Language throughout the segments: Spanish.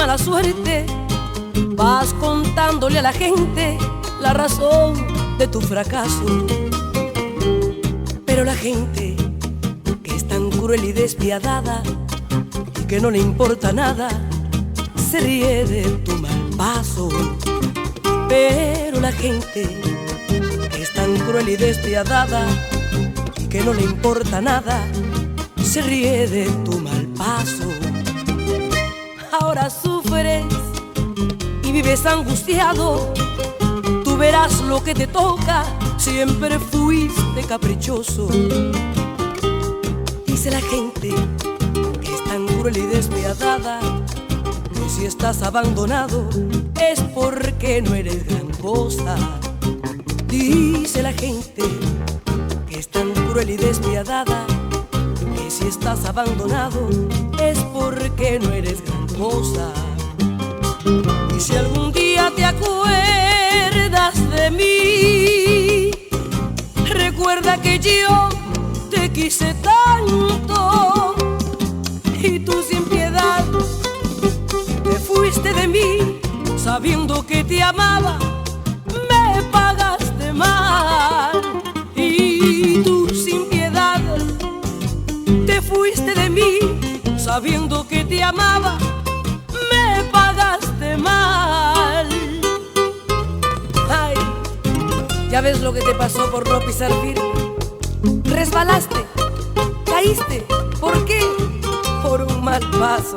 mala suerte, vas contándole a la gente la razón de tu fracaso. Pero la gente que es tan cruel y despiadada y que no le importa nada, se ríe de tu mal paso. Pero la gente que es tan cruel y despiadada y que no le importa nada, se ríe de tu mal paso. Ahora sufres y vives angustiado, tú verás lo que te toca, siempre fuiste caprichoso. Dice la gente que es tan cruel y despiadada, que si estás abandonado es porque no eres gran cosa. Dice la gente que es tan cruel y despiadada, que si estás abandonado es porque no eres gran cosa. Y si algún día te acuerdas de mí, recuerda que yo te quise tanto y tú sin piedad te fuiste de mí, sabiendo que te amaba, me pagaste mal. Y tú sin piedad te fuiste de mí, sabiendo que te amaba, me pagaste mal. Ay, ya ves lo que te pasó por no pisar firme. Resbalaste, caíste, ¿por qué? Por un mal paso.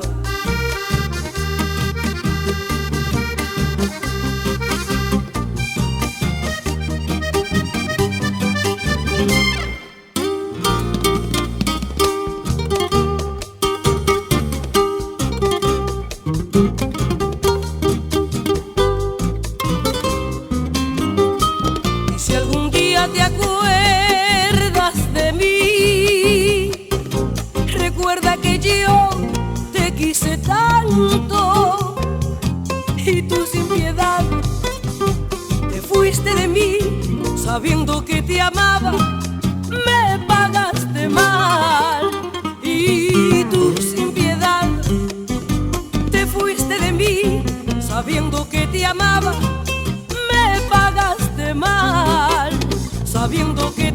Y si algún día te acuerdas de mí, recuerda que yo te quise tanto y tú sin piedad te fuiste de mí, sabiendo que te amaba, me pagaste mal. Y tú sin piedad te fuiste de mí, sabiendo que te amaba, me pagaste mal. Sabiendo que